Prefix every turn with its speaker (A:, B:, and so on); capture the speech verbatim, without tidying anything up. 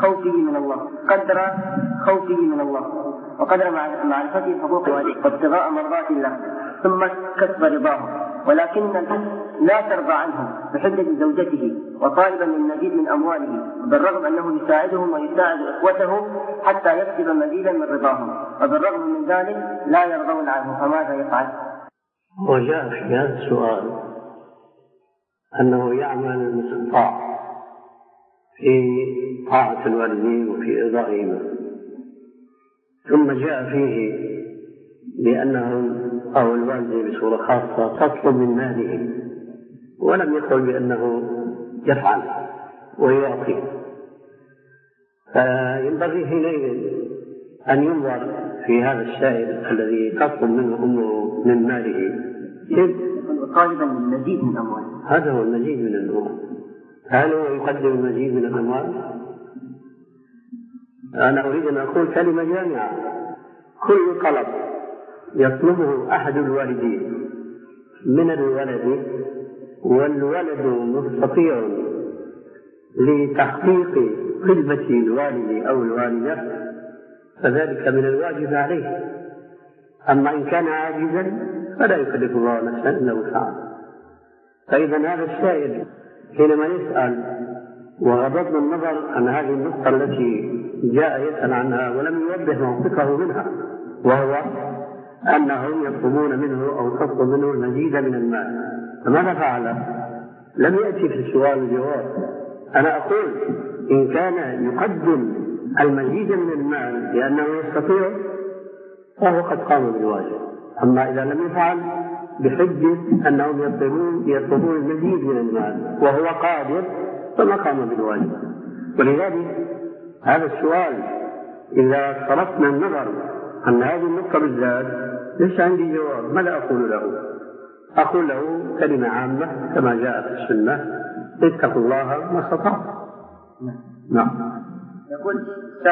A: خوفه من الله قدر خوفه من الله وقدر معرفته حقوق والده وابتغاء مرضات الله ثم كسب رضاه، ولكن لا ترضى عنه بحجة زوجته وطالبا للمزيد من أمواله، بالرغم أنه يساعدهم ويساعد إخوته حتى يكسب مزيدا من رضاهم، وبالرغم من ذلك لا يرضون عنه، فماذا يفعل؟
B: وجاء في هذا السؤال أنه يعمل المستطاع في طاعة الوالدين وفي إرضائهما، ثم جاء فيه بأنهم أو الوالدة بصورة خاصة تطلب من ماله، ولم يقل بأنه يفعل ويعطي، فينبغي حينئذ أن ينظر في هذا السائل الذي تطلب منه أمه من ماله
A: طالبا المزيد من أمواله،
B: هذا هو المزيد من الأموال. هل هو يقدم المزيد من الأموال؟ أنا أريد أن أقول كلمة جامعة: كل طلب يطلبه أحد الوالدين من الولد والولد مستطيع لتحقيق خدمة الوالد أو الوالدة فذلك من الواجب عليه. أما إن كان عاجزا فلا يكلف الله نفسا إلا وسعها. فإذا هذا السائل حينما يسأل وغضضنا النظر عن هذه النقطة التي جاء يسأل عنها ولم يوضح موقفه منها، وهو أنهم يطلبون منه أو تطلب منه المزيد من المال، فماذا فعل؟ لم يأتي في السؤال الجواب. أنا أقول إن كان يقدم المزيد من المال لأنه يستطيع فهو قد قام بالواجب، أما إذا لم يفعل بحجة أنهم يطلبون يطلبون المزيد من المال وهو قادر فما قام بالواجب. ولذلك هذا السؤال إذا صرفنا النظر عن هذه النقطة بالذات ليس عندي جواب. ماذا أقول له؟ أقول له كلمة عامة كما جاء في السنة: اتقوا الله ما استطعتم. نعم.